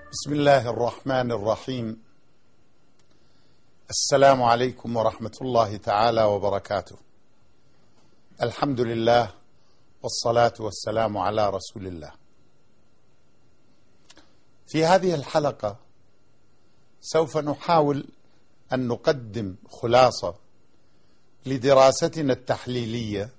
بسم الله الرحمن الرحيم. السلام عليكم ورحمة الله تعالى وبركاته. الحمد لله والصلاة والسلام على رسول الله. في هذه الحلقة سوف نحاول أن نقدم خلاصة لدراستنا التحليلية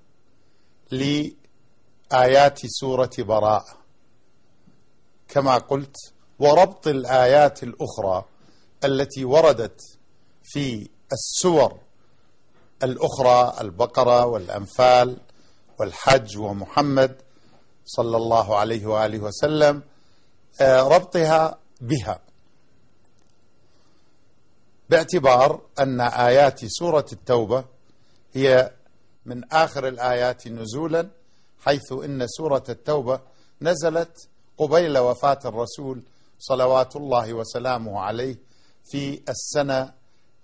لآيات سورة براءة، كما قلت، وربط الآيات الأخرى التي وردت في السور الأخرى، البقرة والأنفال والحج ومحمد صلى الله عليه وآله وسلم، ربطها بها، باعتبار أن آيات سورة التوبة هي من آخر الآيات نزولا، حيث إن سورة التوبة نزلت قبيل وفاة الرسول صلوات الله وسلامه عليه في السنة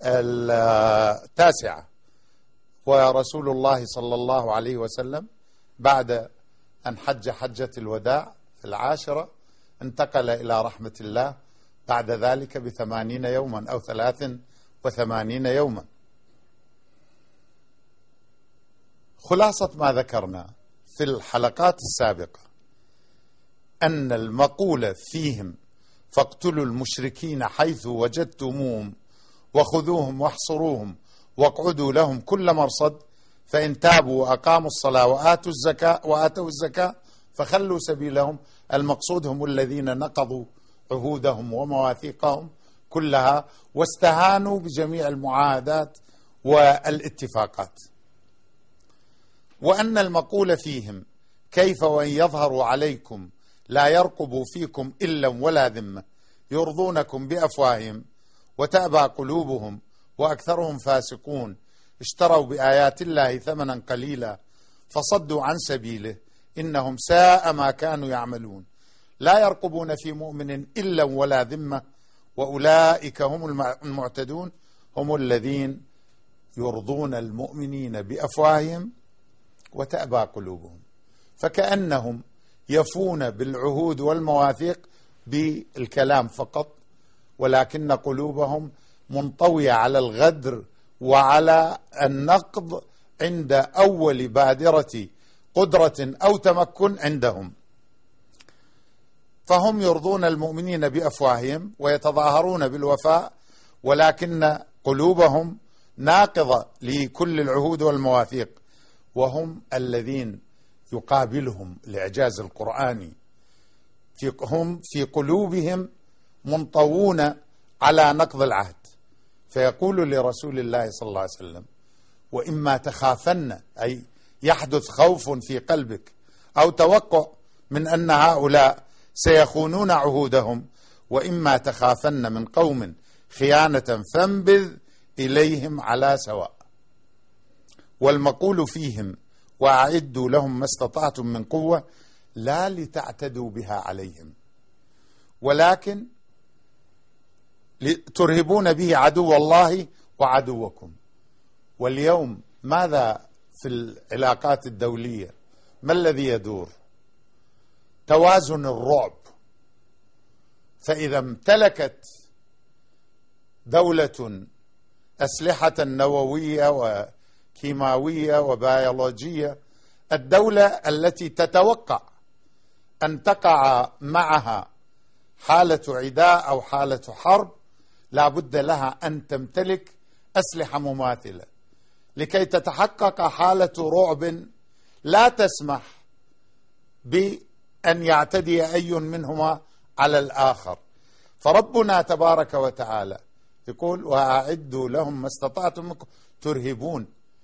9، ورسول الله صلى الله عليه وسلم بعد أن حج حجة الوداع في 10 انتقل إلى رحمة الله بعد ذلك ب80 يوما أو 83 يوما. خلاصة ما ذكرنا في الحلقات السابقة أن المقولة فيهم فاقتلوا المشركين حيث وجدتموهم وخذوهم واحصروهم واقعدوا لهم كل مرصد فإن تابوا وأقاموا الصلاة وآتوا الزكاة فخلوا سبيلهم. المقصود هم الذين نقضوا عهودهم ومواثيقهم كلها واستهانوا بجميع المعاهدات والاتفاقات، وأن المقولة فيهم كيف وإن يظهروا عليكم لا يرقبوا فيكم إلا ولا ذمة يرضونكم بأفواههم وتأبى قلوبهم وأكثرهم فاسقون اشتروا بآيات الله ثمنا قليلا فصدوا عن سبيله إنهم ساء ما كانوا يعملون لا يرقبون في مؤمن إلا ولا ذمة وأولئك هم المعتدون هم الذين يرضون المؤمنين بأفواههم وتأبى قلوبهم، فكأنهم يفون بالعهود والمواثيق بالكلام فقط، ولكن قلوبهم منطوية على الغدر وعلى النقض عند أول بادرة قدرة أو تمكن عندهم. فهم يرضون المؤمنين بأفواههم ويتظاهرون بالوفاء، ولكن قلوبهم ناقضة لكل العهود والمواثيق، وهم الذين يقابلهم الإعجاز القرآني، هم في قلوبهم منطوون على نقض العهد. فيقول لرسول الله صلى الله عليه وسلم: وإما تخافن، أي يحدث خوف في قلبك أو توقع من أن هؤلاء سيخونون عهودهم، وإما تخافن من قوم خيانة فانبذ إليهم على سواء. والمقول فيهم وأعدوا لهم ما استطعتم من قوة لا لتعتدوا بها عليهم، ولكن ترهبون به عدو الله وعدوكم. واليوم ماذا في العلاقات الدولية؟ ما الذي يدور؟ توازن الرعب. فإذا امتلكت دولة أسلحة نووية وكيماوية وبيولوجية، الدولة التي تتوقع أن تقع معها حالة عداء أو حالة حرب لا بد لها أن تمتلك أسلحة مماثلة لكي تتحقق حالة رعب لا تسمح بأن يعتدي أي منهما على الآخر. فربنا تبارك وتعالى يقول: وأعدوا لهم ما استطعتم منكم ترهبون،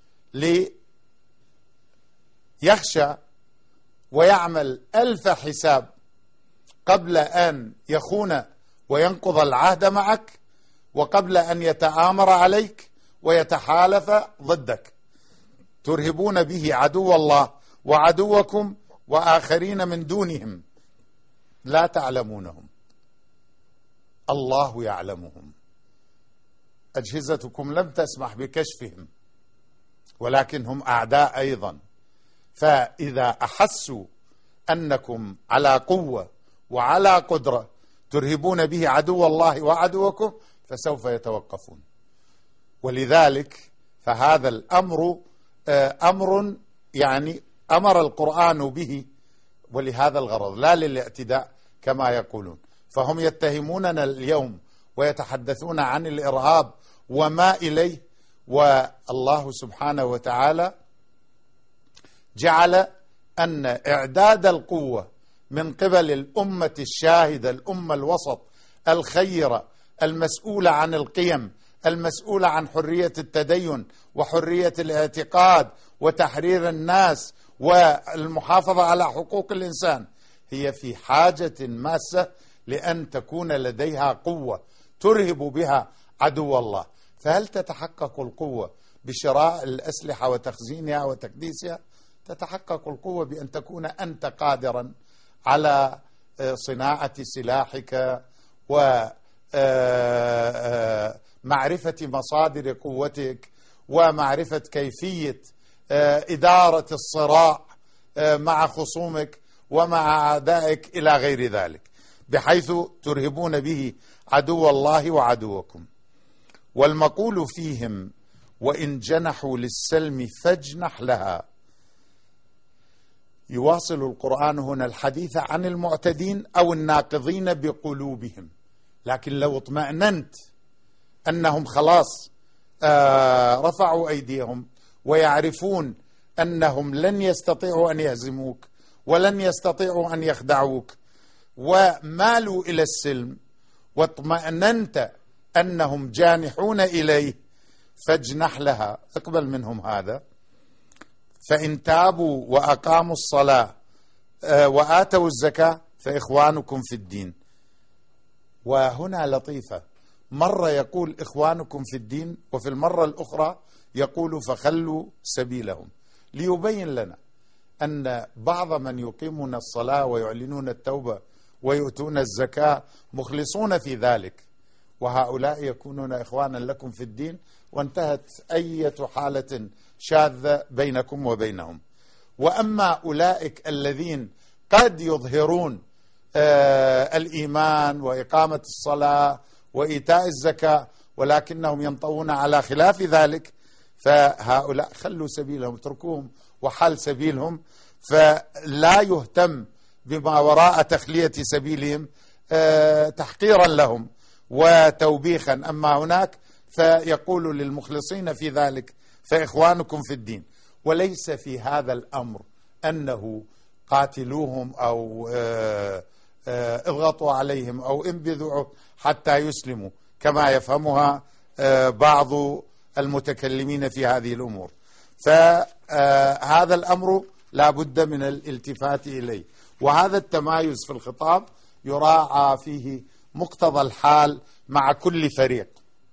ليخشى ويعمل 1000 حساب قبل أن يخون وينقض العهد معك، وقبل أن يتآمر عليك ويتحالف ضدك. ترهبون به عدو الله وعدوكم وآخرين من دونهم لا تعلمونهم الله يعلمهم. أجهزتكم لم تسمح بكشفهم، ولكن هم أعداء أيضا. فإذا أحسوا أنكم على قوة وعلى قدرة ترهبون به عدو الله وعدوكم فسوف يتوقفون. ولذلك فهذا الأمر أمر يعني أمر القرآن به ولهذا الغرض لا للاعتداء كما يقولون. فهم يتهموننا اليوم ويتحدثون عن الإرهاب وما إليه، والله سبحانه وتعالى جعل أن إعداد القوة من قبل الأمة الشاهدة، الأمة الوسط الخيرة المسؤولة عن القيم، المسؤولة عن حرية التدين وحرية الاعتقاد وتحرير الناس والمحافظة على حقوق الإنسان، هي في حاجة ماسة لأن تكون لديها قوة ترهب بها عدو الله. فهل تتحقق القوة بشراء الأسلحة وتخزينها وتكديسها؟ تتحقق القوة بأن تكون أنت قادرا على صناعة سلاحك ومعرفة مصادر قوتك ومعرفة كيفية إدارة الصراع مع خصومك ومع أعدائك إلى غير ذلك، بحيث ترهبون به عدو الله وعدوكم. والمقول فيهم وإن جنحوا للسلم فاجنح لها. يواصل القرآن هنا الحديث عن المعتدين أو الناقضين بقلوبهم، لكن لو اطمأننت أنهم خلاص رفعوا أيديهم ويعرفون أنهم لن يستطيعوا أن يهزموك ولن يستطيعوا أن يخدعوك ومالوا إلى السلم، واطمأننت أنهم جانحون إليه، فاجنح لها، اقبل منهم هذا. فإن تابوا وأقاموا الصلاة وآتوا الزكاة فإخوانكم في الدين. وهنا لطيفة، مرة يقول إخوانكم في الدين وفي المرة الأخرى يقول فخلوا سبيلهم، ليبين لنا أن بعض من يقيمون الصلاة ويعلنون التوبة ويؤتون الزكاة مخلصون في ذلك، وهؤلاء يكونون إخوانا لكم في الدين، وانتهت أي حالة شاذة بينكم وبينهم. وأما أولئك الذين قد يظهرون الإيمان وإقامة الصلاة وإيتاء الزكاة ولكنهم ينطوون على خلاف ذلك، فهؤلاء خلوا سبيلهم، اتركوهم وحل سبيلهم، فلا يهتم بما وراء تخلية سبيلهم تحقيرا لهم وتوبيخا. أما هناك فيقول للمخلصين في ذلك فإخوانكم في الدين. وليس في هذا الأمر أنه قاتلوهم أو اضغطوا عليهم أو انبذوا حتى يسلموا كما يفهمها بعض المتكلمين في هذه الأمور. فهذا الأمر لا بد من الالتفات إليه، وهذا التمايز في الخطاب يراعى فيه مقتضى الحال مع كل فريق.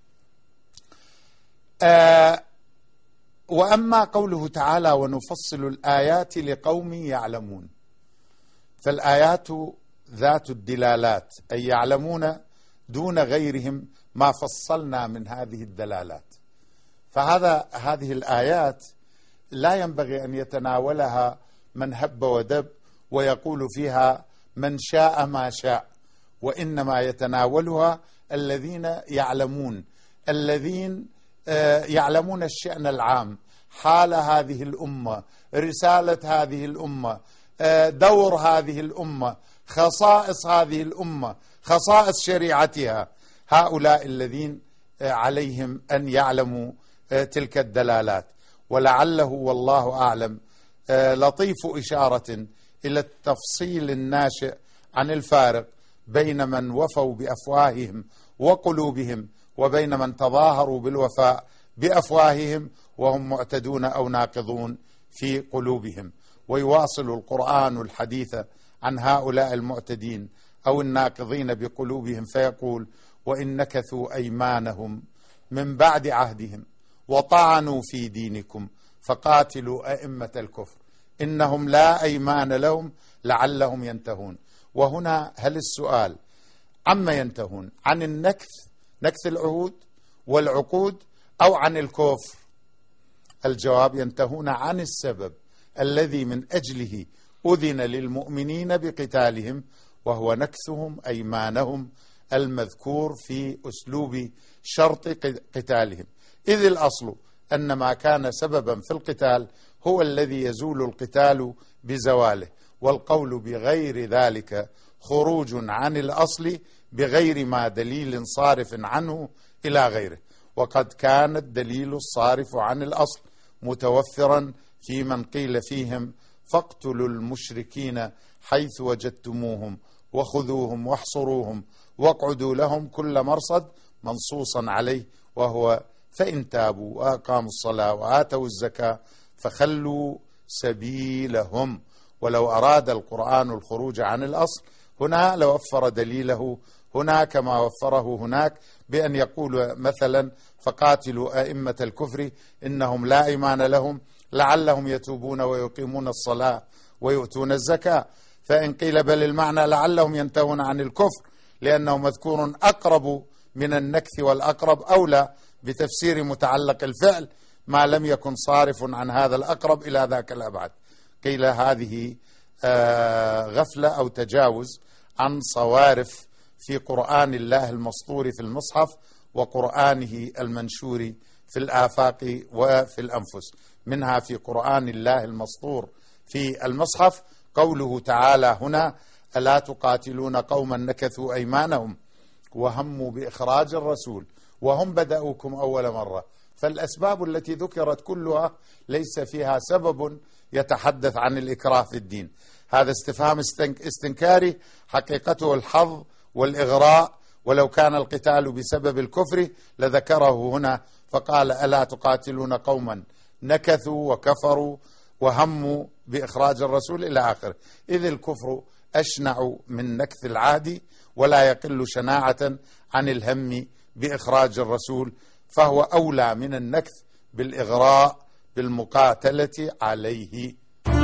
وأما قوله تعالى ونفصل الآيات لقوم يعلمون، فالآيات ذات الدلالات، أي يعلمون دون غيرهم ما فصلنا من هذه الدلالات. هذه الآيات لا ينبغي أن يتناولها من هب ودب ويقول فيها من شاء ما شاء، وإنما يتناولها الذين يعلمون، الذين يعلمون الشأن العام، حال هذه الأمة، رسالة هذه الأمة، دور هذه الأمة، خصائص هذه الأمة، خصائص شريعتها. هؤلاء الذين عليهم أن يعلموا تلك الدلالات. ولعله والله أعلم لطيف إشارة إلى التفصيل الناشئ عن الفارق بين من وفوا بأفواههم وقلوبهم وبين من تظاهروا بالوفاء بأفواههم وهم معتدون أو ناقضون في قلوبهم. ويواصل القرآن الحديث عن هؤلاء المعتدين أو الناقضين بقلوبهم فيقول وإن نكثوا أيمانهم من بعد عهدهم وطعنوا في دينكم فقاتلوا أئمة الكفر إنهم لا أيمان لهم لعلهم ينتهون. وهنا هل السؤال عما ينتهون؟ عن النكث، نكث العهود والعقود، أو عن الكفر؟ الجواب ينتهون عن السبب الذي من أجله أذن للمؤمنين بقتالهم وهو نكثهم أيمانهم المذكور في أسلوب شرط قتالهم، إذ الأصل أن ما كان سببا في القتال هو الذي يزول القتال بزواله، والقول بغير ذلك خروج عن الأصل بغير ما دليل صارف عنه إلى غيره. وقد كان الدليل الصارف عن الأصل متوفرا في من قيل فيهم فاقتلوا المشركين حيث وجدتموهم وخذوهم واحصروهم واقعدوا لهم كل مرصد، منصوصا عليه، وهو فإن تابوا وأقاموا الصلاة وآتوا الزكاة فخلوا سبيلهم. ولو أراد القرآن الخروج عن الأصل هنا لوفر دليله هنا كما وفره هناك، بأن يقول مثلا فقاتلوا أئمة الكفر إنهم لا إيمان لهم لعلهم يتوبون ويقيمون الصلاة ويؤتون الزكاة. فإن قيل بل المعنى لعلهم ينتهون عن الكفر لأنه مذكور أقرب من النكث، والأقرب أولى بتفسير متعلق الفعل ما لم يكن صارف عن هذا الأقرب إلى ذاك الأبعد. قيل هذه غفلة أو تجاوز عن صوارف في قرآن الله المسطور في المصحف وقرآنه المنشور في الآفاق وفي الأنفس. منها في قرآن الله المسطور في المصحف قوله تعالى هنا ألا تقاتلون قوما نكثوا أيمانهم وهموا بإخراج الرسول وهم بدأوكم أول مرة. فالأسباب التي ذكرت كلها ليس فيها سبب يتحدث عن الإكراه في الدين. هذا استفهام استنكاري حقيقته الحظ والإغراء، ولو كان القتال بسبب الكفر لذكره هنا فقال ألا تقاتلون قوما نكثوا وكفروا وهموا بإخراج الرسول إلى آخره، إذ الكفر أشنع من نكث العهد ولا يقل شناعة عن الهم بإخراج الرسول، فهو أولى من النكث بالإغراء بالمقاتلة عليه.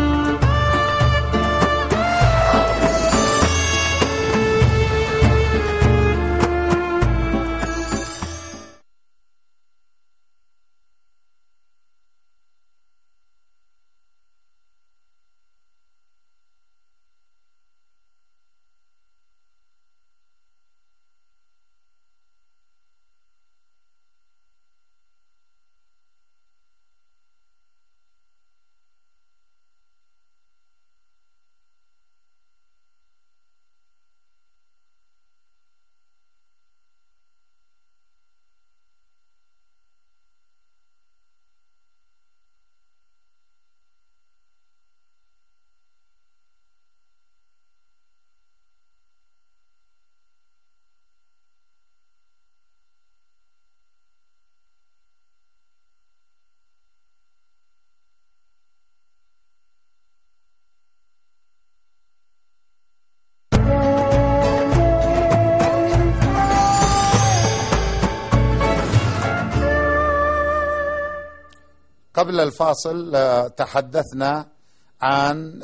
قبل الفاصل تحدثنا عن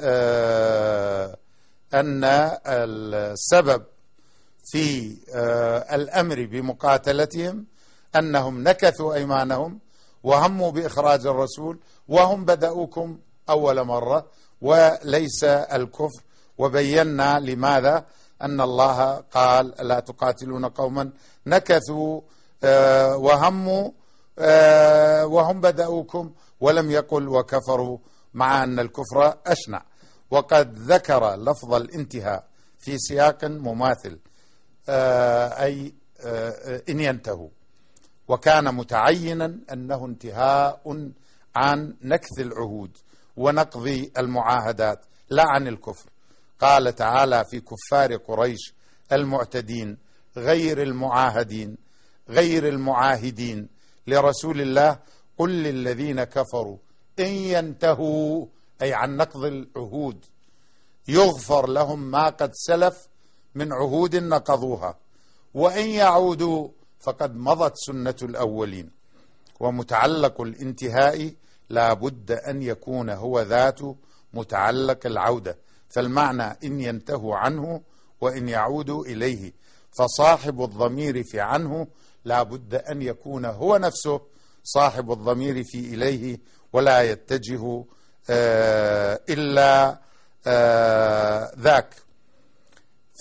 أن السبب في الأمر بمقاتلتهم أنهم نكثوا أيمانهم وهموا بإخراج الرسول وهم بدأوكم أول مرة وليس الكفر، وبينا لماذا أن الله قال لا تقاتلون قوما نكثوا وهموا وهم بدأوكم، ولم يقل وكفروا، مع أن الكفر أشنع. وقد ذكر لفظ الانتهاء في سياق مماثل أي إن ينتهوا، وكان متعينا أنه انتهاء عن نكث العهود ونقض المعاهدات لا عن الكفر. قال تعالى في كفار قريش المعتدين غير المعاهدين غير المعاهدين لرسول الله قل للذين كفروا إن ينتهوا أي عن نقض العهود يغفر لهم ما قد سلف من عهود نقضوها وإن يعودوا فقد مضت سنة الأولين. ومتعلق الانتهاء لا بد أن يكون هو ذات متعلق العودة، فالمعنى إن ينتهوا عنه وإن يعودوا إليه، فصاحب الضمير في عنه لا بد أن يكون هو نفسه صاحب الضمير في إليه، ولا يتجه إلا ذاك.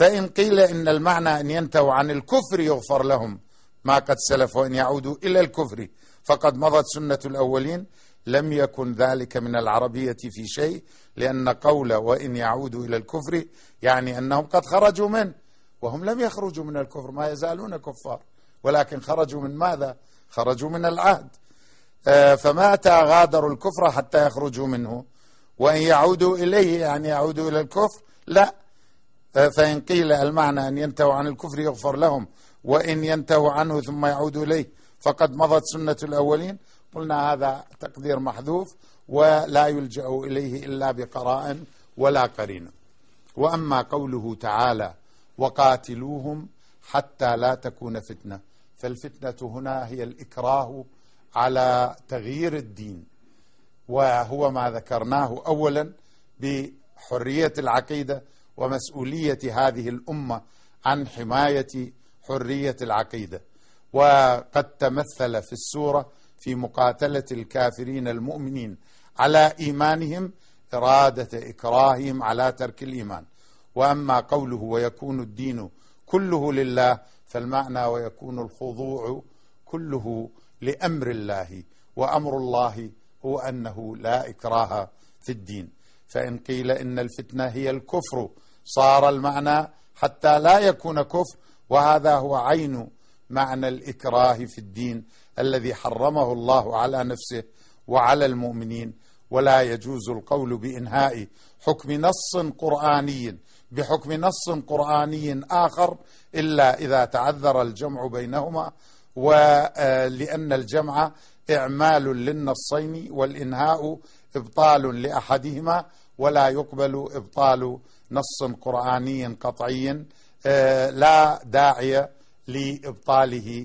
فإن قيل إن المعنى أن ينتهوا عن الكفر يغفر لهم ما قد سلف، وإن يعودوا إلى الكفر فقد مضت سنة الأولين، لم يكن ذلك من العربية في شيء، لأن قول وإن يعودوا إلى الكفر يعني أنهم قد خرجوا منه، وهم لم يخرجوا من الكفر، ما يزالون كفار، ولكن خرجوا من ماذا؟ خرجوا من العهد. فمتى غادروا الكفر حتى يخرجوا منه؟ وإن يعودوا إليه يعني يعودوا إلى الكفر؟ لا. فإن قيل المعنى أن ينتهوا عن الكفر يغفر لهم، وإن ينتهوا عنه ثم يعودوا إليه فقد مضت سنة الأولين، قلنا هذا تقدير محذوف ولا يلجأ إليه إلا بقراء ولا قرينة. وأما قوله تعالى وقاتلوهم حتى لا تكون فتنة، فالفتنة هنا هي الإكراه على تغيير الدين، وهو ما ذكرناه أولا بحرية العقيدة ومسؤولية هذه الأمة عن حماية حرية العقيدة. وقد تمثل في السورة في مقاتلة الكافرين المؤمنين على إيمانهم إرادة إكراههم على ترك الإيمان. وأما قوله ويكون الدين كله لله، فالمعنى ويكون الخضوع كله لأمر الله، وأمر الله هو أنه لا إكراه في الدين. فإن قيل إن الفتنة هي الكفر صار المعنى حتى لا يكون كفر، وهذا هو عين معنى الإكراه في الدين الذي حرمه الله على نفسه وعلى المؤمنين. ولا يجوز القول بإنهاء حكم نص قرآني بحكم نص قرآني آخر إلا إذا تعذر الجمع بينهما، ولأن الجمع إعمال للنصين والإنهاء إبطال لأحدهما، ولا يقبل إبطال نص قرآني قطعي لا داعي لإبطاله،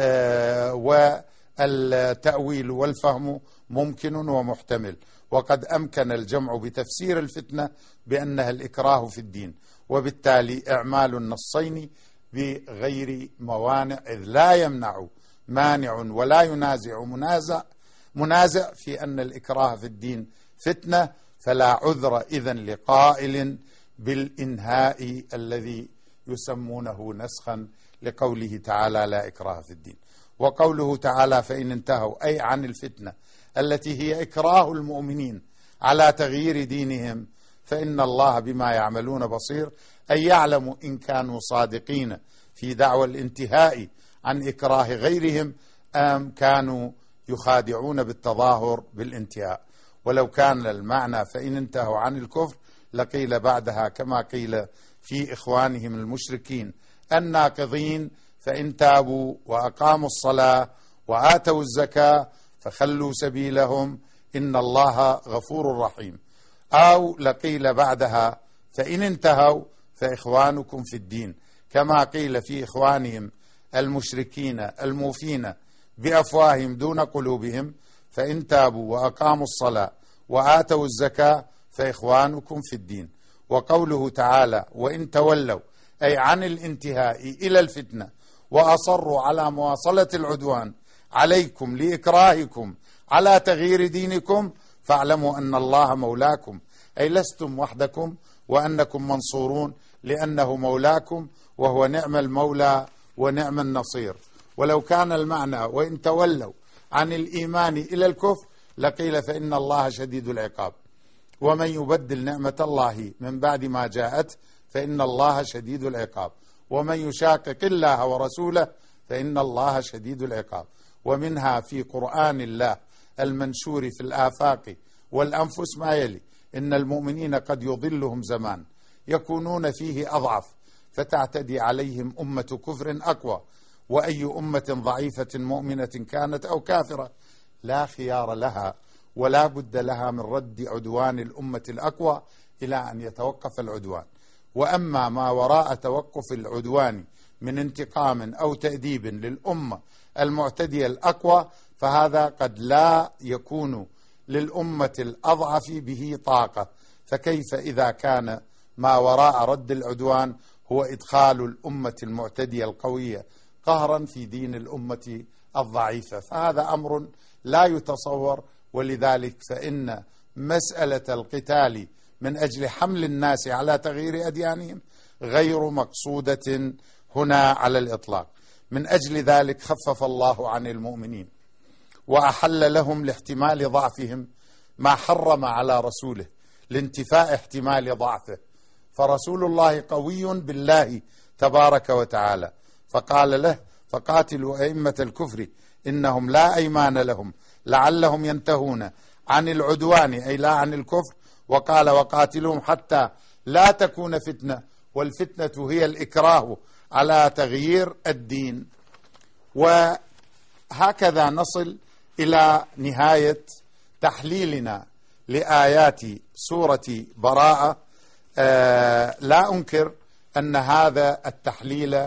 والتأويل والفهم ممكن ومحتمل. وقد أمكن الجمع بتفسير الفتنة بأنها الإكراه في الدين، وبالتالي إعمال النصين بغير موانع، إذ لا يمنع مانع ولا ينازع منازع في أن الإكراه في الدين فتنة، فلا عذر إذن لقائل بالإنهاء الذي يسمونه نسخا لقوله تعالى لا إكراه في الدين. وقوله تعالى فإن انتهوا أي عن الفتنة التي هي إكراه المؤمنين على تغيير دينهم، فإن الله بما يعملون بصير، أي يعلم إن كانوا صادقين في دعوى الانتهاء عن إكراه غيرهم أم كانوا يخادعون بالتظاهر بالانتهاء. ولو كان المعنى فإن انتهوا عن الكفر لقيل بعدها كما قيل في إخوانهم المشركين الناقضين فإن تابوا وأقاموا الصلاة وآتوا الزكاة فخلوا سبيلهم إن الله غفور رحيم. أو لقيل بعدها فإن انتهوا فإخوانكم في الدين، كما قيل في إخوانهم المشركين الموفين بأفواههم دون قلوبهم فإن تابوا وأقاموا الصلاة وآتوا الزكاة فإخوانكم في الدين. وقوله تعالى وإن تولوا أي عن الانتهاء إلى الفتنة وأصروا على مواصلة العدوان عليكم لإكراهكم على تغيير دينكم فاعلموا أن الله مولاكم، أي لستم وحدكم وأنكم منصورون لأنه مولاكم وهو نعم المولى ونعم النصير. ولو كان المعنى وإن تولوا عن الإيمان إلى الكفر لقيل فإن الله شديد العقاب، ومن يبدل نعمة الله من بعد ما جاءت فإن الله شديد العقاب، ومن يشاقق الله ورسوله فإن الله شديد العقاب. ومنها في قرآن الله المنشور في الآفاق والأنفس ما يلي: إن المؤمنين قد يضلهم زمان يكونون فيه أضعف فتعتدي عليهم أمة كفر أقوى، وأي أمة ضعيفة مؤمنة كانت أو كافرة لا خيار لها ولا بد لها من رد عدوان الأمة الأقوى إلى أن يتوقف العدوان. وأما ما وراء توقف العدوان من انتقام أو تأديب للأمة المعتدية الأقوى فهذا قد لا يكون للأمة الأضعف به طاقة، فكيف إذا كان ما وراء رد العدوان هو إدخال الأمة المعتدية القوية قهرا في دين الأمة الضعيفة؟ فهذا أمر لا يتصور. ولذلك فإن مسألة القتال من أجل حمل الناس على تغيير أديانهم غير مقصودة هنا على الإطلاق. من أجل ذلك خفف الله عن المؤمنين وأحل لهم لاحتمال ضعفهم ما حرم على رسوله لانتفاء احتمال ضعفه، فرسول الله قوي بالله تبارك وتعالى، فقال له: فقاتلوا أئمة الكفر إنهم لا أيمان لهم لعلهم ينتهون عن العدوان، أي لا عن الكفر. وقال: وقاتلهم حتى لا تكون فتنة، والفتنة هي الإكراه على تغيير الدين. وهكذا نصل إلى نهاية تحليلنا لآيات سورة براءة. لا أنكر أن هذا التحليل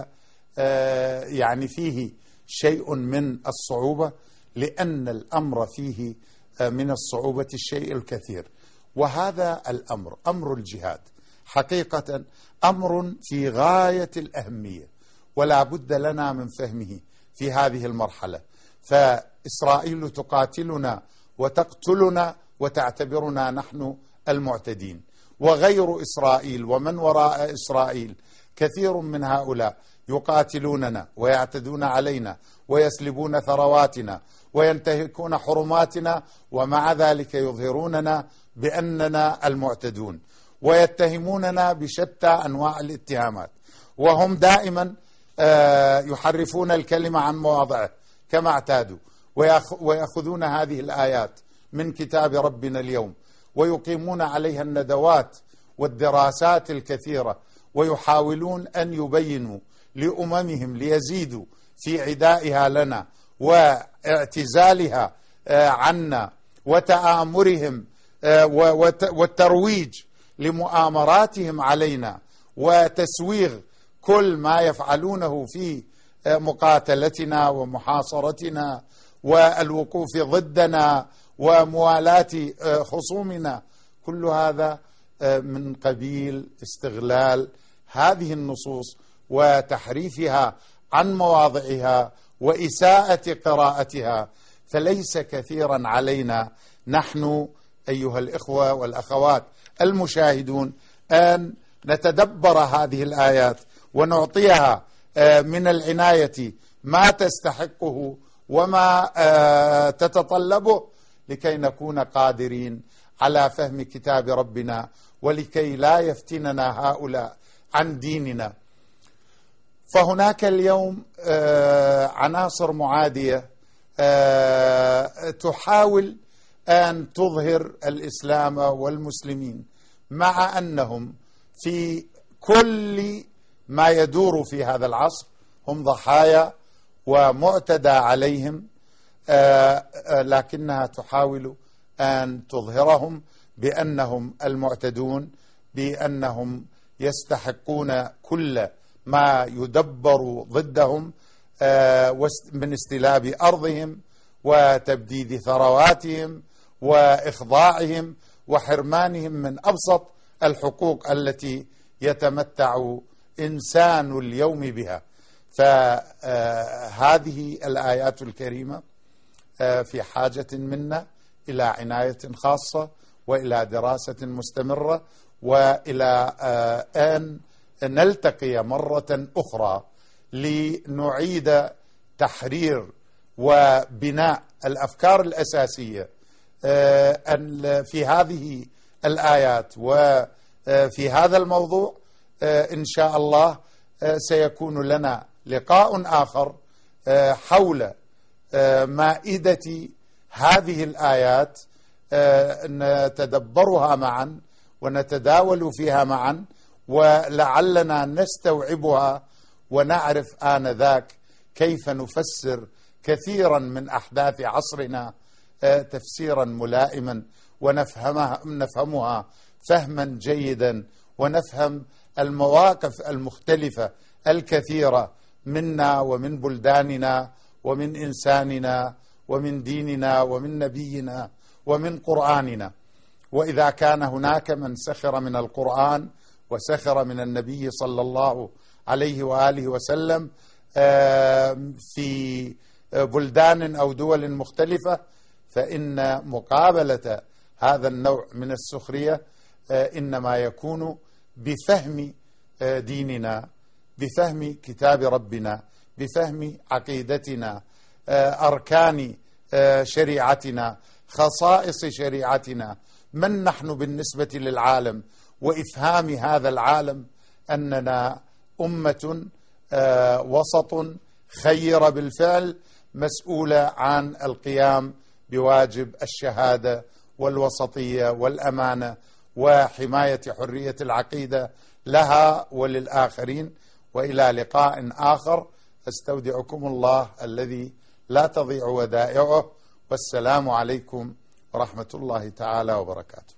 يعني فيه شيء من الصعوبة، لأن الأمر فيه من الصعوبة الشيء الكثير. وهذا الأمر، أمر الجهاد، حقيقة أمر في غاية الأهمية، ولا بد لنا من فهمه في هذه المرحلة. فإسرائيل تقاتلنا وتقتلنا وتعتبرنا نحن المعتدين، وغير إسرائيل ومن وراء إسرائيل كثير من هؤلاء يقاتلوننا ويعتدون علينا ويسلبون ثرواتنا وينتهكون حرماتنا، ومع ذلك يظهروننا بأننا المعتدون ويتهموننا بشتى أنواع الاتهامات، وهم دائما يحرفون الكلمة عن مواضعه كما اعتادوا، ويأخذون هذه الآيات من كتاب ربنا اليوم ويقيمون عليها الندوات والدراسات الكثيرة، ويحاولون أن يبينوا لأممهم ليزيدوا في عدائها لنا واعتزالها عنا وتآمرهم والترويج لمؤامراتهم علينا وتسويغ كل ما يفعلونه في مقاتلتنا ومحاصرتنا والوقوف ضدنا وموالاة خصومنا. كل هذا من قبيل استغلال هذه النصوص وتحريفها عن مواضعها وإساءة قراءتها. فليس كثيرا علينا نحن أيها الإخوة والأخوات المشاهدون أن نتدبر هذه الآيات ونعطيها من العناية ما تستحقه وما تتطلبه، لكي نكون قادرين على فهم كتاب ربنا، ولكي لا يفتننا هؤلاء عن ديننا. فهناك اليوم عناصر معادية تحاول أن تظهر الإسلام والمسلمين، مع أنهم في كل ما يدور في هذا العصر هم ضحايا ومعتدى عليهم، لكنها تحاول أن تظهرهم بأنهم المعتدون، بأنهم يستحقون كل ما يدبر ضدهم من استلاب أرضهم وتبديد ثرواتهم وإخضاعهم وحرمانهم من أبسط الحقوق التي يتمتع إنسان اليوم بها. فهذه الآيات الكريمة في حاجة منا إلى عناية خاصة وإلى دراسة مستمرة، وإلى أن نلتقي مرة أخرى لنعيد تحرير وبناء الأفكار الأساسية في هذه الآيات وفي هذا الموضوع. إن شاء الله سيكون لنا لقاء آخر حول مائدة هذه الآيات، نتدبرها معا ونتداول فيها معا، ولعلنا نستوعبها ونعرف آنذاك كيف نفسر كثيرا من أحداث عصرنا تفسيرا ملائما، ونفهمها فهما جيدا، ونفهم المواقف المختلفة الكثيرة منا ومن بلداننا ومن إنساننا ومن ديننا ومن نبينا ومن قرآننا. وإذا كان هناك من سخر من القرآن وسخر من النبي صلى الله عليه وآله وسلم في بلدان أو دول مختلفة، فإن مقابلة هذا النوع من السخرية إنما يكون بفهم ديننا، بفهم كتاب ربنا، بفهم عقيدتنا، أركان شريعتنا، خصائص شريعتنا، من نحن بالنسبة للعالم، وإفهام هذا العالم أننا أمة وسط خيرة بالفعل، مسؤولة عن القيام بواجب الشهادة والوسطية والأمانة وحماية حرية العقيدة لها وللآخرين. وإلى لقاء آخر، استودعكم الله الذي لا تضيع ودائعه، والسلام عليكم ورحمة الله تعالى وبركاته.